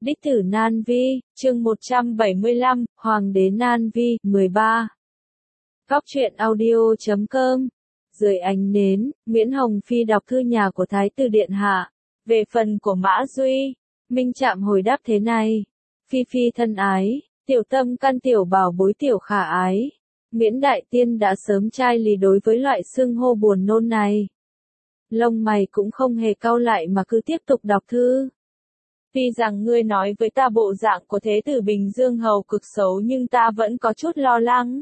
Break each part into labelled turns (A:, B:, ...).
A: Đích tử Nan Vi, chương 175, Hoàng đế Nan Vi, 13. Góc truyện audio.com. Dưới ánh nến, Nguyễn Hồng Phi đọc thư nhà của Thái tử Điện Hạ. Về phần của Mã Duy, Minh Trạm hồi đáp thế này. Phi Phi thân ái, tiểu tâm can tiểu bảo bối tiểu khả ái. Miễn đại tiên đã sớm chai lì đối với loại xưng hô buồn nôn này. Lông mày cũng không hề cau lại mà cứ tiếp tục đọc thư. Tuy rằng ngươi nói với ta bộ dạng của Thế tử Bình Dương Hầu cực xấu nhưng ta vẫn có chút lo lắng.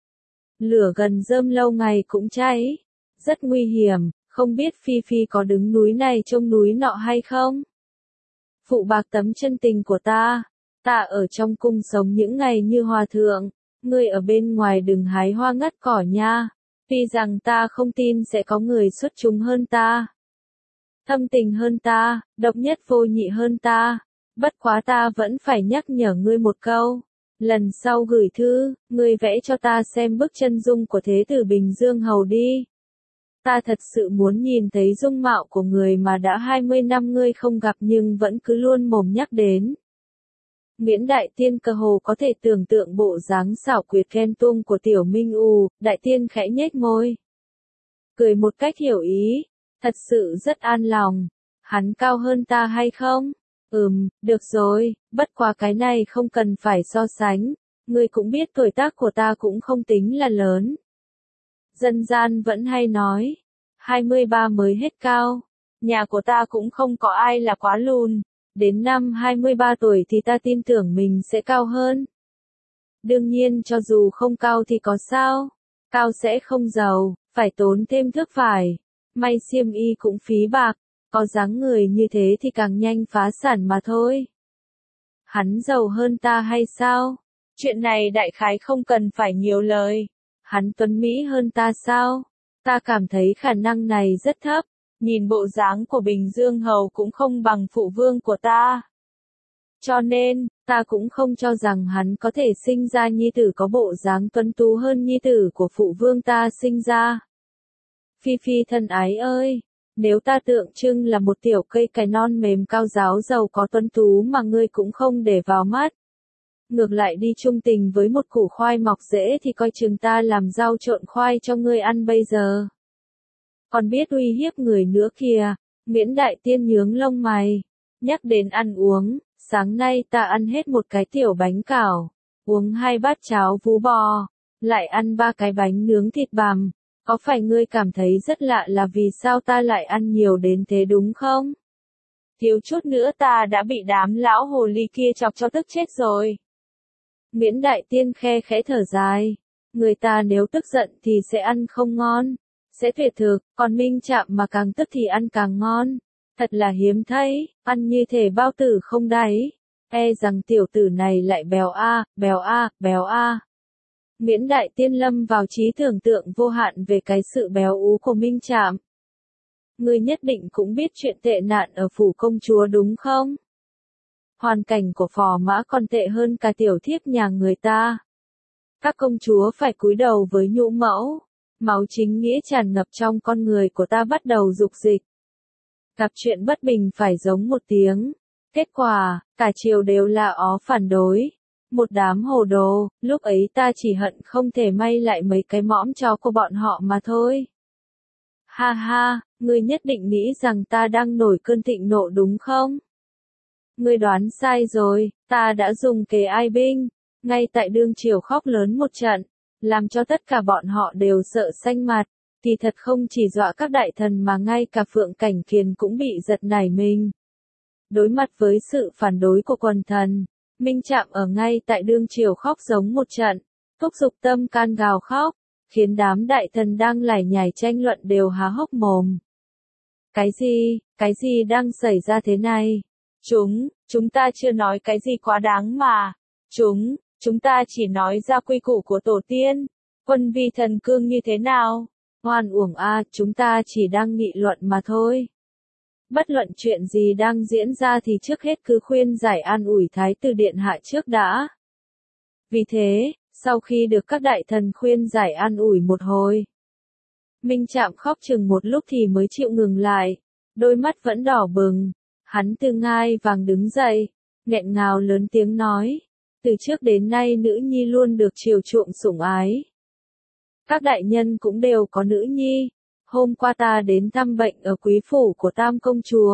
A: Lửa gần rơm lâu ngày cũng cháy. Rất nguy hiểm, không biết Phi Phi có đứng núi này trông núi nọ hay không? Phụ bạc tấm chân tình của ta ở trong cung sống những ngày như hòa thượng, ngươi ở bên ngoài đừng hái hoa ngắt cỏ nha. Tuy rằng ta không tin sẽ có người xuất chúng hơn ta, thâm tình hơn ta, độc nhất vô nhị hơn ta. Bất quá ta vẫn phải nhắc nhở ngươi một câu. Lần sau gửi thư, ngươi vẽ cho ta xem bức chân dung của Thế tử Bình Dương Hầu đi. Ta thật sự muốn nhìn thấy dung mạo của người mà đã 20 năm ngươi không gặp nhưng vẫn cứ luôn mồm nhắc đến. Miễn đại tiên cơ hồ có thể tưởng tượng bộ dáng xảo quyệt ghen tuông của tiểu Minh U, đại tiên khẽ nhếch môi. Cười một cách hiểu ý. Thật sự rất an lòng. Hắn cao hơn ta hay không? Được rồi, bất quá cái này không cần phải so sánh. Ngươi cũng biết tuổi tác của ta cũng không tính là lớn. Dân gian vẫn hay nói, 23 mới hết cao. Nhà của ta cũng không có ai là quá lùn. Đến năm 23 tuổi thì ta tin tưởng mình sẽ cao hơn. Đương nhiên cho dù không cao thì có sao? Cao sẽ không giàu, phải tốn thêm thước vải. May xiêm y cũng phí bạc, có dáng người như thế thì càng nhanh phá sản mà thôi. Hắn giàu hơn ta hay sao? Chuyện này đại khái không cần phải nhiều lời. Hắn tuấn mỹ hơn ta sao? Ta cảm thấy khả năng này rất thấp. Nhìn bộ dáng của Bình Dương Hầu cũng không bằng phụ vương của ta. Cho nên, ta cũng không cho rằng hắn có thể sinh ra nhi tử có bộ dáng tuấn tú hơn nhi tử của phụ vương ta sinh ra. Phi Phi thân ái ơi, nếu ta tượng trưng là một tiểu cây cài non mềm cao ráo giàu có tuấn tú mà ngươi cũng không để vào mắt. Ngược lại đi chung tình với một củ khoai mọc rễ thì coi chừng ta làm rau trộn khoai cho ngươi ăn bây giờ. Còn biết uy hiếp người nữa kìa. Miễn đại tiên nhướng lông mày. Nhắc đến ăn uống, sáng nay ta ăn hết một cái tiểu bánh cảo, uống 2 bát cháo vú bò, lại ăn 3 cái bánh nướng thịt bằm. Có phải ngươi cảm thấy rất lạ là vì sao ta lại ăn nhiều đến thế đúng không? Thiếu chút nữa ta đã bị đám lão hồ ly kia chọc cho tức chết rồi. Miễn đại tiên khe khẽ thở dài. Người ta nếu tức giận thì sẽ ăn không ngon, sẽ tuyệt thực, còn Minh Trạm mà càng tức thì ăn càng ngon. Thật là hiếm thấy, ăn như thể bao tử không đáy. E rằng tiểu tử này lại béo a, béo a, béo a. Miễn đại tiên lâm vào trí tưởng tượng vô hạn về cái sự béo ú của Minh Trạm. Ngươi nhất định cũng biết chuyện tệ nạn ở phủ công chúa đúng không? Hoàn cảnh của phò mã còn tệ hơn cả tiểu thiếp nhà người ta. Các công chúa phải cúi đầu với nhũ mẫu. Máu chính nghĩa tràn ngập trong con người của ta bắt đầu dục dịch. Gặp chuyện bất bình phải giống một tiếng. Kết quả, cả triều đều là ó phản đối. Một đám hồ đồ, lúc ấy ta chỉ hận không thể may lại mấy cái mõm chó của bọn họ mà thôi. Ha ha, ngươi nhất định nghĩ rằng ta đang nổi cơn thịnh nộ đúng không? Ngươi đoán sai rồi, ta đã dùng kế ai binh, ngay tại đương triều khóc lớn một trận, làm cho tất cả bọn họ đều sợ xanh mặt. Thì thật không chỉ dọa các đại thần mà ngay cả Phượng Cảnh Kiền cũng bị giật nảy mình. Đối mặt với sự phản đối của quần thần, Minh Trạm ở ngay tại đương triều khóc giống một trận, thúc giục tâm can gào khóc, khiến đám đại thần đang lải nhải tranh luận đều há hốc mồm. Cái gì đang xảy ra thế này? Chúng ta chưa nói cái gì quá đáng mà. Chúng ta chỉ nói ra quy củ của tổ tiên, quân vi thần cương như thế nào. Oan uổng a, chúng ta chỉ đang nghị luận mà thôi. Bất luận chuyện gì đang diễn ra thì trước hết cứ khuyên giải an ủi Thái tử Điện Hạ trước đã. Vì thế, sau khi được các đại thần khuyên giải an ủi một hồi, Minh Trạm khóc chừng một lúc thì mới chịu ngừng lại, đôi mắt vẫn đỏ bừng. Hắn từ ngai vàng đứng dậy, nghẹn ngào lớn tiếng nói. Từ trước đến nay nữ nhi luôn được chiều chuộng sủng ái. Các đại nhân cũng đều có nữ nhi. Hôm qua ta đến thăm bệnh ở quý phủ của Tam công chúa.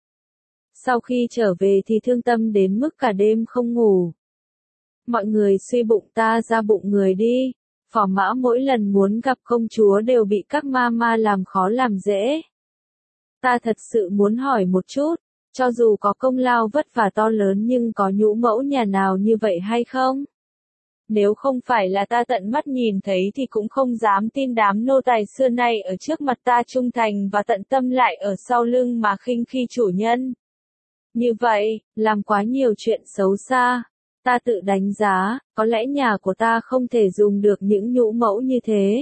A: Sau khi trở về thì thương tâm đến mức cả đêm không ngủ. Mọi người suy bụng ta ra bụng người đi. Phò mã mỗi lần muốn gặp công chúa đều bị các ma làm khó làm dễ. Ta thật sự muốn hỏi một chút, cho dù có công lao vất vả to lớn nhưng có nhũ mẫu nhà nào như vậy hay không? Nếu không phải là ta tận mắt nhìn thấy thì cũng không dám tin đám nô tài xưa nay ở trước mặt ta trung thành và tận tâm lại ở sau lưng mà khinh khi chủ nhân. Như vậy, làm quá nhiều chuyện xấu xa. Ta tự đánh giá, có lẽ nhà của ta không thể dùng được những nhũ mẫu như thế.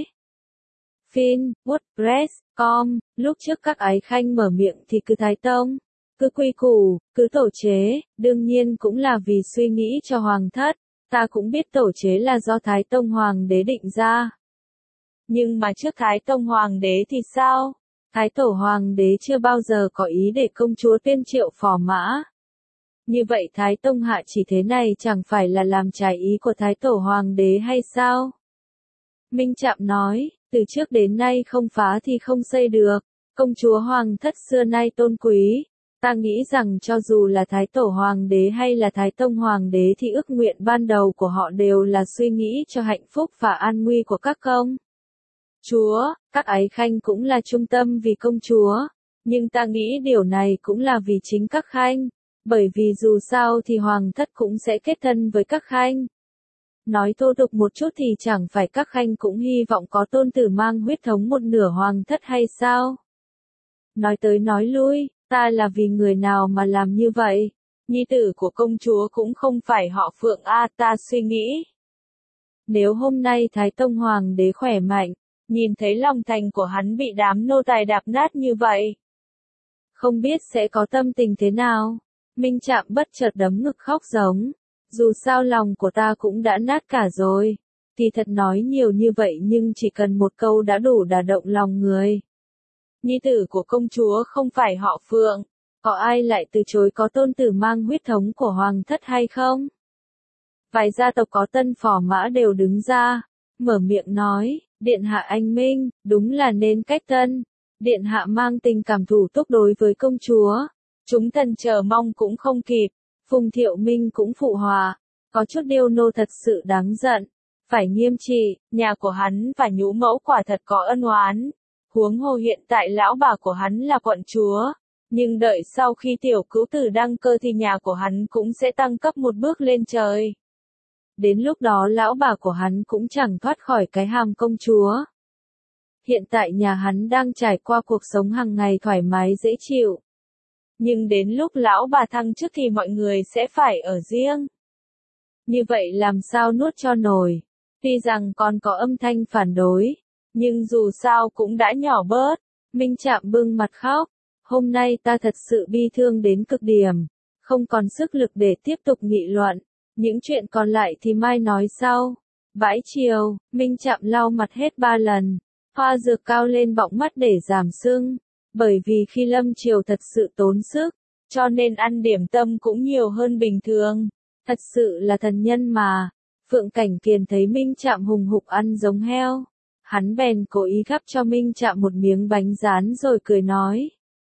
A: Fin, WordPress.com, lúc trước các ái khanh mở miệng thì cứ Thái Tông, cứ quy củ, cứ tổ chế, đương nhiên cũng là vì suy nghĩ cho hoàng thất. Ta cũng biết tổ chế là do Thái Tông Hoàng đế định ra. Nhưng mà trước Thái Tông Hoàng đế thì sao? Thái Tổ Hoàng đế chưa bao giờ có ý để công chúa tuyên triệu phò mã. Như vậy Thái Tông hạ chỉ thế này chẳng phải là làm trái ý của Thái Tổ Hoàng đế hay sao? Minh Trạm nói, từ trước đến nay không phá thì không xây được. Công chúa Hoàng thất xưa nay tôn quý. Ta nghĩ rằng cho dù là Thái Tổ Hoàng đế hay là Thái Tông Hoàng đế thì ước nguyện ban đầu của họ đều là suy nghĩ cho hạnh phúc và an nguy của các công chúa. Các ái khanh cũng là trung tâm vì công chúa. Nhưng ta nghĩ điều này cũng là vì chính các khanh. Bởi vì dù sao thì Hoàng thất cũng sẽ kết thân với các khanh. Nói thô tục một chút thì chẳng phải các khanh cũng hy vọng có tôn tử mang huyết thống một nửa Hoàng thất hay sao? Nói tới nói lui. Ta là vì người nào mà làm như vậy? Nhi tử của công chúa cũng không phải họ Phượng a, ta suy nghĩ. Nếu hôm nay Thái Tông Hoàng đế khỏe mạnh, nhìn thấy lòng thành của hắn bị đám nô tài đạp nát như vậy, không biết sẽ có tâm tình thế nào? Minh Trạm bất chợt đấm ngực khóc giống. Dù sao lòng của ta cũng đã nát cả rồi. Thì thật nói nhiều như vậy nhưng chỉ cần một câu đã đủ đả động lòng người. Nhi tử của công chúa không phải họ Phượng, có ai lại từ chối có tôn tử mang huyết thống của hoàng thất hay không? Vài gia tộc có tân phò mã đều đứng ra, mở miệng nói, Điện hạ anh minh, đúng là nên cách tân. Điện hạ mang tình cảm thủ túc đối với công chúa. Chúng thần chờ mong cũng không kịp. Phùng Thiệu Minh cũng phụ hòa. Có chút điêu nô thật sự đáng giận. Phải nghiêm trị, nhà của hắn và nhũ mẫu quả thật có ân oán. Huống hồ hiện tại lão bà của hắn là quận chúa. Nhưng đợi sau khi tiểu cữu tử đăng cơ thì nhà của hắn cũng sẽ tăng cấp một bước lên trời. Đến lúc đó lão bà của hắn cũng chẳng thoát khỏi cái hàm công chúa. Hiện tại nhà hắn đang trải qua cuộc sống hàng ngày thoải mái dễ chịu. Nhưng đến lúc lão bà thăng chức thì mọi người sẽ phải ở riêng. Như vậy làm sao nuốt cho nổi. Tuy rằng còn có âm thanh phản đối, nhưng dù sao cũng đã nhỏ bớt. Minh Trạm bưng mặt khóc. Hôm nay ta thật sự bi thương đến cực điểm. Không còn sức lực để tiếp tục nghị luận. Những chuyện còn lại thì mai nói sau. Bãi chiều, Minh Trạm lau mặt hết 3 lần. Hoa dược cao lên bọng mắt để giảm sưng. Bởi vì khi lâm chiều thật sự tốn sức, cho nên ăn điểm tâm cũng nhiều hơn bình thường. Thật sự là thần nhân mà. Phượng Cảnh Kiền thấy Minh Trạm hùng hục ăn giống heo. Hắn bèn cố ý gắp cho Minh Trạm một miếng bánh rán rồi cười nói.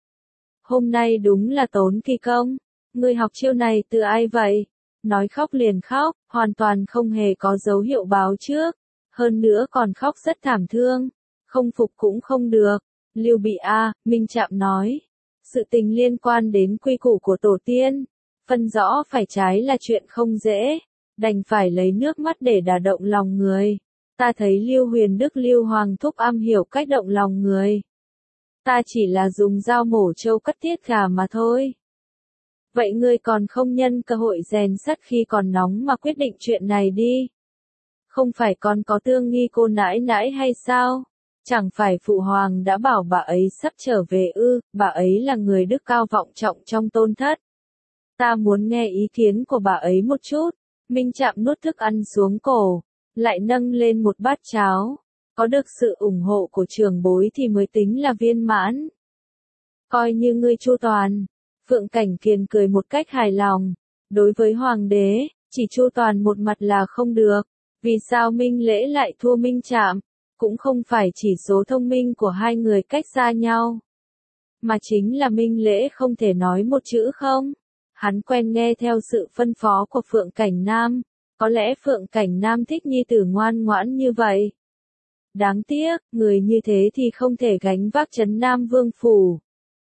A: Hôm nay đúng là tốn kỳ công. Ngươi học chiêu này từ ai vậy? Nói khóc liền khóc, hoàn toàn không hề có dấu hiệu báo trước. Hơn nữa còn khóc rất thảm thương. Không phục cũng không được. Lưu Bị a, Minh Trạm nói. Sự tình liên quan đến quy củ của tổ tiên. Phân rõ phải trái là chuyện không dễ. Đành phải lấy nước mắt để đả động lòng người. Ta thấy Lưu Huyền Đức Lưu Hoàng Thúc am hiểu cách động lòng người. Ta chỉ là dùng dao mổ trâu cắt tiết gà mà thôi. Vậy ngươi còn không nhân cơ hội rèn sắt khi còn nóng mà quyết định chuyện này đi. Không phải còn có Tương Nghi cô nãi nãi hay sao? Chẳng phải phụ hoàng đã bảo bà ấy sắp trở về ư, bà ấy là người đức cao vọng trọng trong tôn thất. Ta muốn nghe ý kiến của bà ấy một chút. Minh Trạm nuốt thức ăn xuống cổ, lại nâng lên một bát cháo. Có được sự ủng hộ của trưởng bối thì mới tính là viên mãn. Coi như ngươi chu toàn. Phượng Cảnh Kiền cười một cách hài lòng. Đối với hoàng đế, chỉ chu toàn một mặt là không được. Vì sao Minh Lễ lại thua Minh Trạm? Cũng không phải chỉ số thông minh của hai người cách xa nhau, mà chính là Minh Lễ không thể nói một chữ không. Hắn quen nghe theo sự phân phó của Phượng Cảnh Nam, có lẽ Phượng Cảnh Nam thích nhi tử ngoan ngoãn như vậy. Đáng tiếc, người như thế thì không thể gánh vác trấn Nam Vương phủ.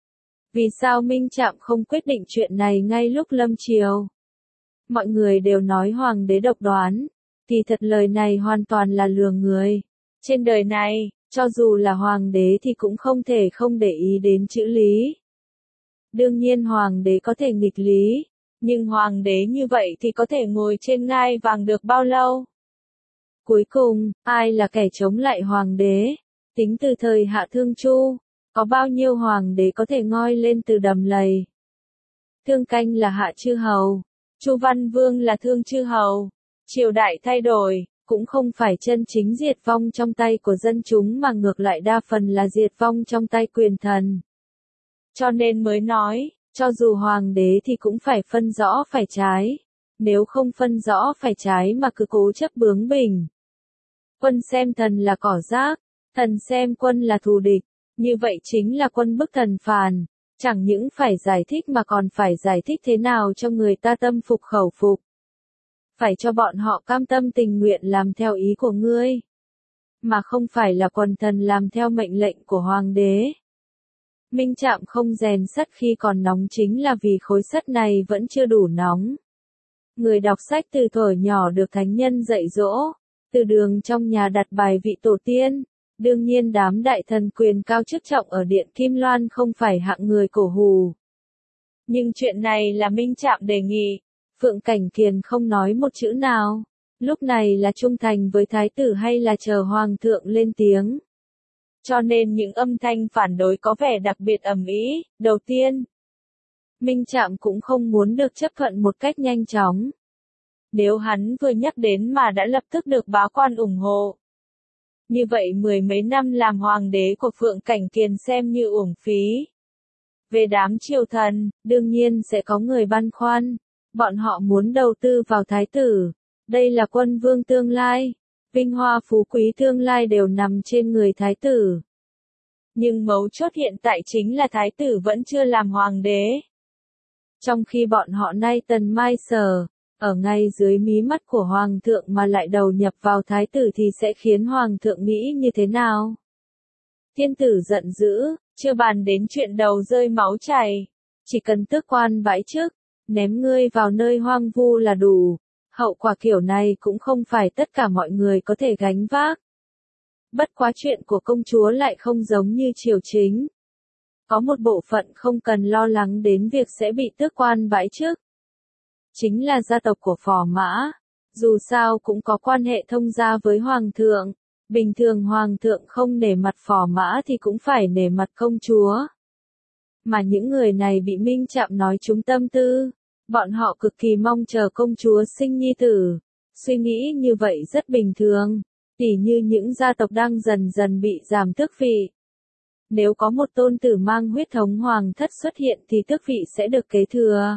A: Vì sao Minh Trạm không quyết định chuyện này ngay lúc lâm triều? Mọi người đều nói hoàng đế độc đoán, kỳ thật lời này hoàn toàn là lừa người. Trên đời này, cho dù là hoàng đế thì cũng không thể không để ý đến chữ lý. Đương nhiên hoàng đế có thể nghịch lý, nhưng hoàng đế như vậy thì có thể ngồi trên ngai vàng được bao lâu? Cuối cùng, ai là kẻ chống lại hoàng đế? Tính từ thời Hạ Thương Chu, có bao nhiêu hoàng đế có thể ngoi lên từ đầm lầy? Thương Canh là Hạ chư hầu, Chu Văn Vương là Thương chư hầu. Triều đại thay đổi, cũng không phải chân chính diệt vong trong tay của dân chúng mà ngược lại đa phần là diệt vong trong tay quyền thần. Cho nên mới nói, cho dù hoàng đế thì cũng phải phân rõ phải trái. Nếu không phân rõ phải trái mà cứ cố chấp bướng bỉnh. Quân xem thần là cỏ rác, thần xem quân là thù địch, như vậy chính là quân bức thần phàn. Chẳng những phải giải thích mà còn phải giải thích thế nào cho người ta tâm phục khẩu phục. Phải cho bọn họ cam tâm tình nguyện làm theo ý của ngươi, mà không phải là quần thần làm theo mệnh lệnh của hoàng đế. Minh Trạm không rèn sắt khi còn nóng chính là vì khối sắt này vẫn chưa đủ nóng. Người đọc sách từ thuở nhỏ được thánh nhân dạy dỗ, từ đường trong nhà đặt bài vị tổ tiên. Đương nhiên đám đại thần quyền cao chức trọng ở Điện Kim Loan không phải hạng người cổ hù. Nhưng chuyện này là Minh Trạm đề nghị. Phượng Cảnh Kiền không nói một chữ nào. Lúc này là trung thành với thái tử hay là chờ hoàng thượng lên tiếng? Cho nên những âm thanh phản đối có vẻ đặc biệt ầm ĩ. Đầu tiên, Minh Trạm cũng không muốn được chấp thuận một cách nhanh chóng. Nếu hắn vừa nhắc đến mà đã lập tức được bá quan ủng hộ, như vậy mười mấy năm làm hoàng đế của Phượng Cảnh Kiền xem như uổng phí. Về đám triều thần, đương nhiên sẽ có người băn khoăn. Bọn họ muốn đầu tư vào thái tử. Đây là quân vương tương lai. Vinh hoa phú quý tương lai đều nằm trên người thái tử. Nhưng mấu chốt hiện tại chính là thái tử vẫn chưa làm hoàng đế. Trong khi bọn họ nay tần mai sở, ở ngay dưới mí mắt của hoàng thượng mà lại đầu nhập vào thái tử thì sẽ khiến hoàng thượng nghĩ như thế nào? Thiên tử giận dữ, chưa bàn đến chuyện đầu rơi máu chảy. Chỉ cần tước quan bãi chức, ném ngươi vào nơi hoang vu là đủ. Hậu quả kiểu này cũng không phải tất cả mọi người có thể gánh vác. Bất quá chuyện của công chúa lại không giống như triều chính. Có một bộ phận không cần lo lắng đến việc sẽ bị tước quan bãi chức. Chính là gia tộc của Phò Mã. Dù sao cũng có quan hệ thông gia với hoàng thượng. Bình thường hoàng thượng không nể mặt Phò Mã thì cũng phải nể mặt công chúa. Mà những người này bị Minh Trạm nói trúng tâm tư. Bọn họ cực kỳ mong chờ công chúa sinh nhi tử. Suy nghĩ như vậy rất bình thường. Tỉ như những gia tộc đang dần dần bị giảm tước vị. Nếu có một tôn tử mang huyết thống hoàng thất xuất hiện thì tước vị sẽ được kế thừa.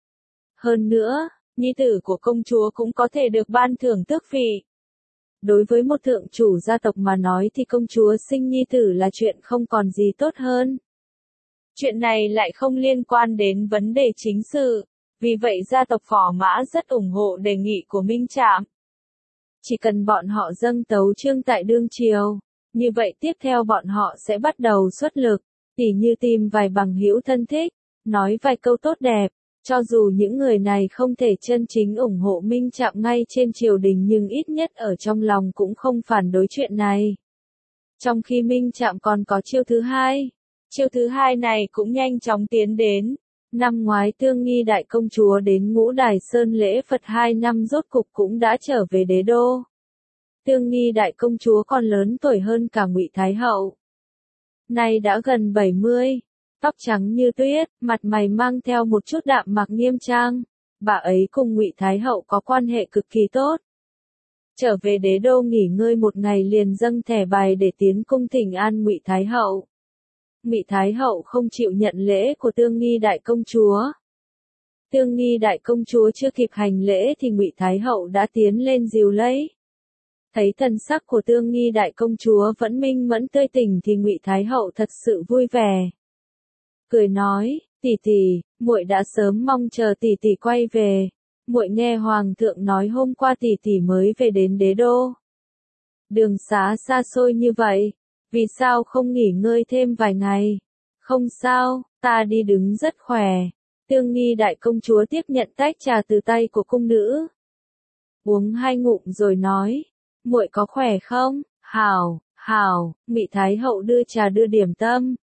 A: Hơn nữa, nhi tử của công chúa cũng có thể được ban thưởng tước vị. Đối với một thượng chủ gia tộc mà nói thì công chúa sinh nhi tử là chuyện không còn gì tốt hơn. Chuyện này lại không liên quan đến vấn đề chính sự. Vì vậy gia tộc Phò Mã rất ủng hộ đề nghị của Minh Trạm. Chỉ cần bọn họ dâng tấu chương tại đương triều, như vậy tiếp theo bọn họ sẽ bắt đầu xuất lực, tỉ như tìm vài bằng hữu thân thích, nói vài câu tốt đẹp, cho dù những người này không thể chân chính ủng hộ Minh Trạm ngay trên triều đình nhưng ít nhất ở trong lòng cũng không phản đối chuyện này. Trong khi Minh Trạm còn có chiêu thứ hai, chiêu thứ hai này cũng nhanh chóng tiến đến. Năm ngoái Tương Nghi đại công chúa đến Ngũ Đài Sơn lễ Phật 2 năm rốt cục cũng đã trở về đế đô. Tương Nghi đại công chúa còn lớn tuổi hơn cả Ngụy Thái hậu. Nay đã gần 70, tóc trắng như tuyết, mặt mày mang theo một chút đạm mạc nghiêm trang. Bà ấy cùng Ngụy Thái hậu có quan hệ cực kỳ tốt. Trở về đế đô nghỉ ngơi một ngày liền dâng thẻ bài để tiến cung thỉnh an Ngụy Thái hậu. Ngụy Thái hậu không chịu nhận lễ của Tương Nghi đại công chúa. Tương Nghi đại công chúa chưa kịp hành lễ thì Ngụy Thái hậu đã tiến lên dìu lấy. Thấy thần sắc của Tương Nghi đại công chúa vẫn minh mẫn tươi tỉnh thì Ngụy Thái hậu thật sự vui vẻ. Cười nói, tỷ tỷ, muội đã sớm mong chờ tỷ tỷ quay về. Muội nghe hoàng thượng nói hôm qua tỷ tỷ mới về đến đế đô. Đường xá xa xôi như vậy, vì sao không nghỉ ngơi thêm vài ngày? Không sao, ta đi đứng rất khỏe. Tương Nghi đại công chúa tiếp nhận tách trà từ tay của cung nữ. Uống 2 ngụm rồi nói, muội có khỏe không? Hảo, hảo. Ngụy Thái hậu đưa trà đưa điểm tâm.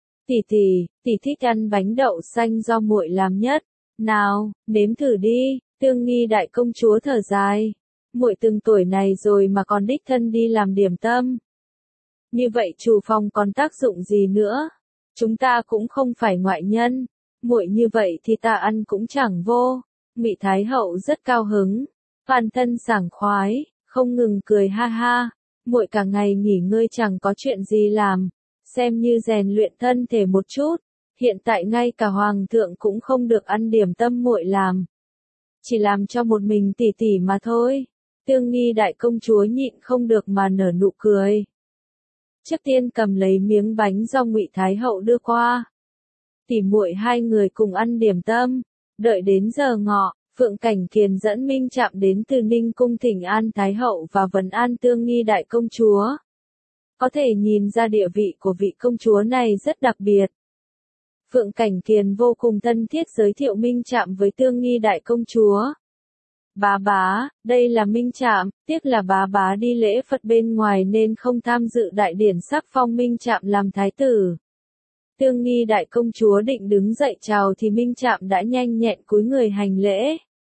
A: Tỷ thích ăn bánh đậu xanh do muội làm nhất. Nào, nếm thử đi. Tương Nghi đại công chúa thở dài. Muội từng tuổi này rồi mà còn đích thân đi làm điểm tâm. Như vậy chủ phòng còn tác dụng gì nữa? Chúng ta cũng không phải ngoại nhân. Muội như vậy thì ta ăn cũng chẳng vô. Ngụy Thái hậu rất cao hứng, toàn thân sảng khoái, không ngừng cười ha ha. Muội cả ngày nghỉ ngơi chẳng có chuyện gì làm, xem như rèn luyện thân thể một chút. Hiện tại ngay cả hoàng thượng cũng không được ăn điểm tâm muội làm, chỉ làm cho một mình tỷ tỷ mà thôi. Tương Nghi đại công chúa nhịn không được mà nở nụ cười. Trước tiên cầm lấy miếng bánh do Ngụy Thái hậu đưa qua. Tỷ muội hai người cùng ăn điểm tâm. Đợi đến giờ ngọ, Phượng Cảnh Kiền dẫn Minh Trạm đến từ Ninh cung thỉnh an Thái hậu và vấn an Tương Nghi đại công chúa. Có thể nhìn ra địa vị của vị công chúa này rất đặc biệt. Phượng Cảnh Kiền vô cùng thân thiết giới thiệu Minh Trạm với Tương Nghi đại công chúa. Bá bá, đây là Minh Trạm, tiếc là bá bá đi lễ Phật bên ngoài nên không tham dự đại điển sắc phong Minh Trạm làm thái tử. Tương Nghi đại công chúa định đứng dậy chào thì Minh Trạm đã nhanh nhẹn cúi người hành lễ.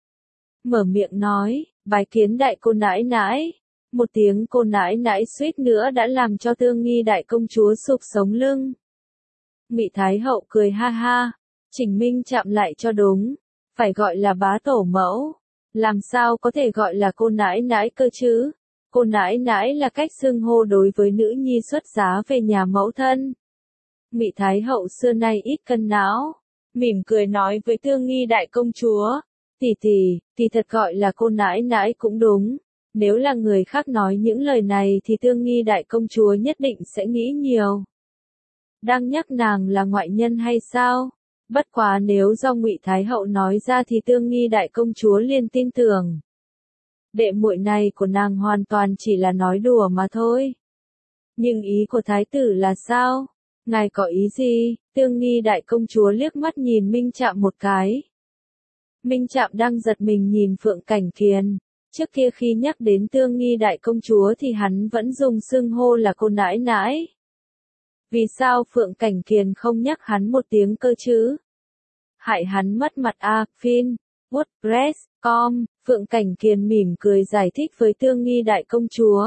A: Mở miệng nói, bái kiến đại cô nãi nãi. Một tiếng cô nãi nãi suýt nữa đã làm cho Tương Nghi đại công chúa sụp sống lưng. Ngụy Thái hậu cười ha ha, chỉnh Minh Trạm lại cho đúng, phải gọi là bá tổ mẫu. Làm sao có thể gọi là cô nãi nãi cơ chứ? Cô nãi nãi là cách xưng hô đối với nữ nhi xuất giá về nhà mẫu thân. Ngụy Thái hậu xưa nay ít cân não, mỉm cười nói với Tương Nghi đại công chúa, tỷ thật gọi là cô nãi nãi cũng đúng. Nếu là người khác nói những lời này thì Tương Nghi đại công chúa nhất định sẽ nghĩ nhiều. Đang nhắc nàng là ngoại nhân hay sao? Bất quá nếu do Ngụy Thái hậu nói ra thì Tương Nghi đại công chúa liền tin tưởng. Đệ muội này của nàng hoàn toàn chỉ là nói đùa mà thôi. Nhưng ý của thái tử là sao? Ngài có ý gì? Tương Nghi đại công chúa liếc mắt nhìn Minh Trạm một cái. Minh Trạm đang giật mình nhìn Phượng Cảnh Kiền. Trước kia khi nhắc đến Tương Nghi đại công chúa thì hắn vẫn dùng xưng hô là cô nãi nãi. Vì sao Phượng Cảnh Kiền không nhắc hắn một tiếng cơ chứ? Hại hắn mất mặt Fin, WordPress.com, Phượng Cảnh Kiền mỉm cười giải thích với Tương Nghi đại công chúa.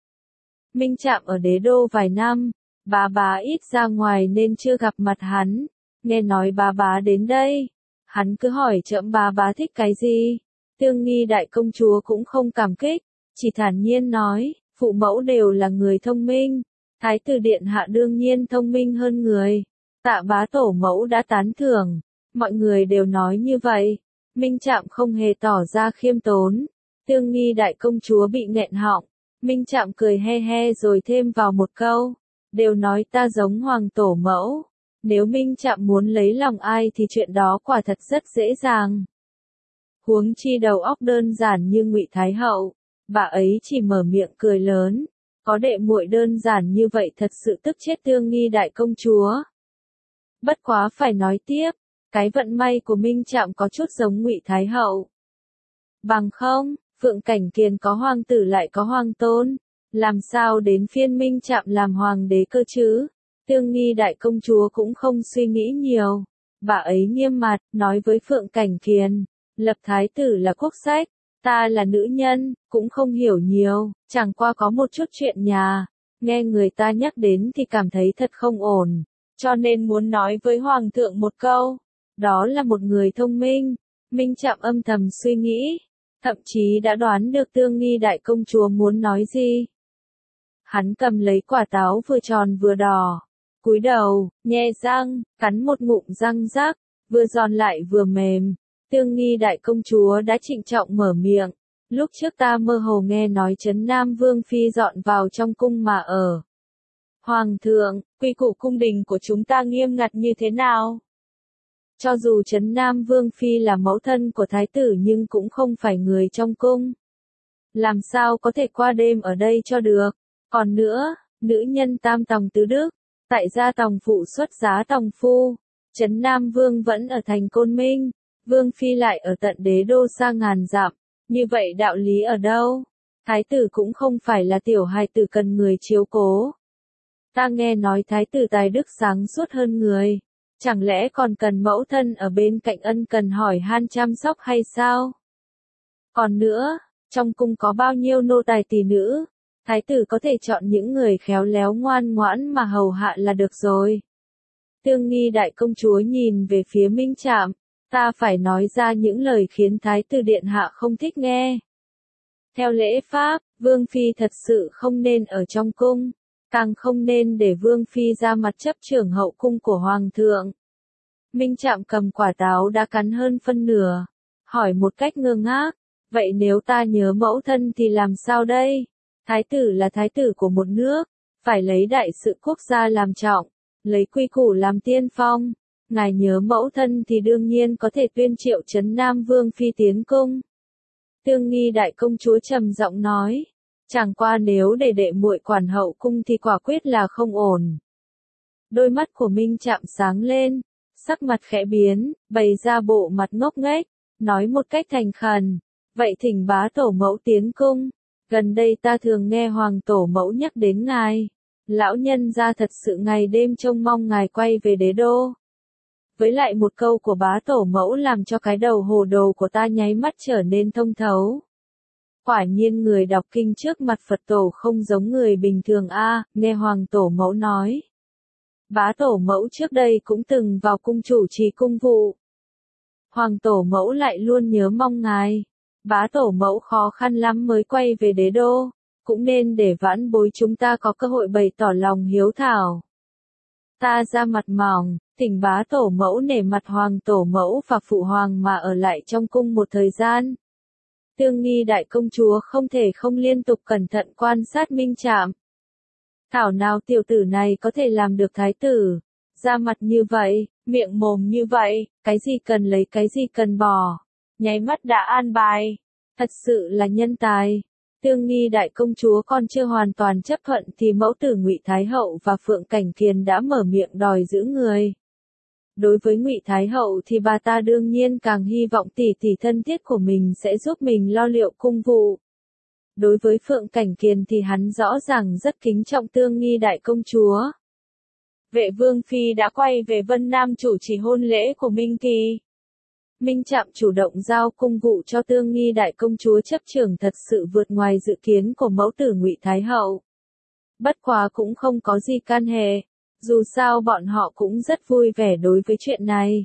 A: Minh Trạm ở đế đô vài năm, bá bá ít ra ngoài nên chưa gặp mặt hắn. Nghe nói bá bá đến đây, hắn cứ hỏi trẫm bá bá thích cái gì. Tương Nghi đại công chúa cũng không cảm kích, chỉ thản nhiên nói, phụ mẫu đều là người thông minh. Thái tử điện hạ đương nhiên thông minh hơn người. Tạ bá tổ mẫu đã tán thưởng. Mọi người đều nói như vậy. Minh Trạm không hề tỏ ra khiêm tốn. Tương Nghi đại công chúa bị nghẹn họng. Minh Trạm cười he he rồi thêm vào một câu. Đều nói ta giống hoàng tổ mẫu. Nếu Minh Trạm muốn lấy lòng ai thì chuyện đó quả thật rất dễ dàng. Huống chi đầu óc đơn giản như Ngụy Thái hậu. Bà ấy chỉ mở miệng cười lớn. Có đệ muội đơn giản như vậy thật sự tức chết Tương Nghi đại công chúa. Bất quá phải nói tiếp, cái vận may của Minh Trạm có chút giống Ngụy Thái hậu. Bằng không, Phượng Cảnh Kiền có hoàng tử lại có hoàng tôn, làm sao đến phiên Minh Trạm làm hoàng đế cơ chứ? Tương Nghi đại công chúa cũng không suy nghĩ nhiều, bà ấy nghiêm mặt nói với Phượng Cảnh Kiền, lập thái tử là quốc sách. Ta là nữ nhân, cũng không hiểu nhiều, chẳng qua có một chút chuyện nhà, nghe người ta nhắc đến thì cảm thấy thật không ổn, cho nên muốn nói với hoàng thượng một câu, đó là một người thông minh. Minh Trạm âm thầm suy nghĩ, thậm chí đã đoán được Tương Nghi đại công chúa muốn nói gì. Hắn cầm lấy quả táo vừa tròn vừa đỏ, cúi đầu, nhe răng, cắn một ngụm răng rác, vừa giòn lại vừa mềm. Tương Nghi đại công chúa đã trịnh trọng mở miệng. Lúc trước ta mơ hồ nghe nói Trấn Nam Vương Phi dọn vào trong cung mà ở. Hoàng thượng, quy củ cung đình của chúng ta nghiêm ngặt như thế nào? Cho dù Trấn Nam Vương Phi là mẫu thân của thái tử nhưng cũng không phải người trong cung. Làm sao có thể qua đêm ở đây cho được? Còn nữa, nữ nhân tam tòng tứ đức, tại gia tòng phụ xuất giá tòng phu. Trấn Nam Vương vẫn ở thành Côn Minh, Vương Phi lại ở tận đế đô xa ngàn dặm. Như vậy đạo lý ở đâu? Thái tử cũng không phải là tiểu hài tử cần người chiếu cố. Ta nghe nói thái tử tài đức sáng suốt hơn người. Chẳng lẽ còn cần mẫu thân ở bên cạnh ân cần hỏi han chăm sóc hay sao? Còn nữa, trong cung có bao nhiêu nô tài tỷ nữ? Thái tử có thể chọn những người khéo léo ngoan ngoãn mà hầu hạ là được rồi. Tương Nghi đại công chúa nhìn về phía Minh Trạm. Ta phải nói ra những lời khiến thái tử điện hạ không thích nghe. Theo lễ pháp, Vương Phi thật sự không nên ở trong cung. Càng không nên để Vương Phi ra mặt chấp trưởng hậu cung của Hoàng thượng. Minh Trạm cầm quả táo đã cắn hơn phân nửa. Hỏi một cách ngơ ngác. Vậy nếu ta nhớ mẫu thân thì làm sao đây? Thái tử là thái tử của một nước. Phải lấy đại sự quốc gia làm trọng. Lấy quy củ làm tiên phong. Ngài nhớ mẫu thân thì đương nhiên có thể tuyên triệu Trấn Nam Vương Phi tiến cung. Tương Nghi đại công chúa trầm giọng nói. Chẳng qua nếu để đệ muội quản hậu cung thì quả quyết là không ổn. Đôi mắt của Minh Trạm sáng lên, sắc mặt khẽ biến, bày ra bộ mặt ngốc nghếch, nói một cách thành khẩn. Vậy thỉnh bá tổ mẫu tiến cung. Gần đây ta thường nghe hoàng tổ mẫu nhắc đến ngài. Lão nhân gia thật sự ngày đêm trông mong ngài quay về đế đô. Với lại một câu của bá tổ mẫu làm cho cái đầu hồ đồ của ta nháy mắt trở nên thông thấu. Quả nhiên người đọc kinh trước mặt Phật tổ không giống người bình thường a, nghe hoàng tổ mẫu nói. Bá tổ mẫu trước đây cũng từng vào cung chủ trì cung vụ. Hoàng tổ mẫu lại luôn nhớ mong ngài. Bá tổ mẫu khó khăn lắm mới quay về đế đô, cũng nên để vãn bối chúng ta có cơ hội bày tỏ lòng hiếu thảo. Ta ra mặt mỏng, thỉnh bá tổ mẫu nể mặt hoàng tổ mẫu và phụ hoàng mà ở lại trong cung một thời gian. Tương Nghi đại công chúa không thể không liên tục cẩn thận quan sát Minh Trạm. Thảo nào tiểu tử này có thể làm được thái tử, ra mặt như vậy, miệng mồm như vậy, cái gì cần lấy cái gì cần bỏ, nháy mắt đã an bài, thật sự là nhân tài. Tương Nghi đại công chúa còn chưa hoàn toàn chấp thuận thì mẫu tử Ngụy Thái hậu và Phượng Cảnh Kiền đã mở miệng đòi giữ người. Đối với Ngụy Thái hậu thì bà ta đương nhiên càng hy vọng tỷ tỷ thân thiết của mình sẽ giúp mình lo liệu cung vụ. Đối với Phượng Cảnh Kiền thì hắn rõ ràng rất kính trọng Tương Nghi đại công chúa. Vệ Vương Phi đã quay về Vân Nam chủ trì hôn lễ của Minh Kỳ. Minh Trạm chủ động giao cung vụ cho Tương Nghi đại công chúa chấp trưởng thật sự vượt ngoài dự kiến của mẫu tử Ngụy Thái hậu. Bất quá cũng không có gì can hệ, dù sao bọn họ cũng rất vui vẻ đối với chuyện này.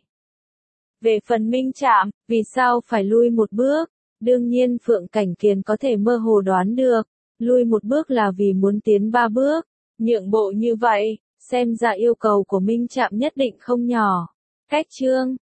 A: Về phần Minh Trạm, vì sao phải lui một bước? Đương nhiên Phượng Cảnh Kiền có thể mơ hồ đoán được, lui một bước là vì muốn tiến 3 bước, nhượng bộ như vậy, xem ra yêu cầu của Minh Trạm nhất định không nhỏ. Cách chương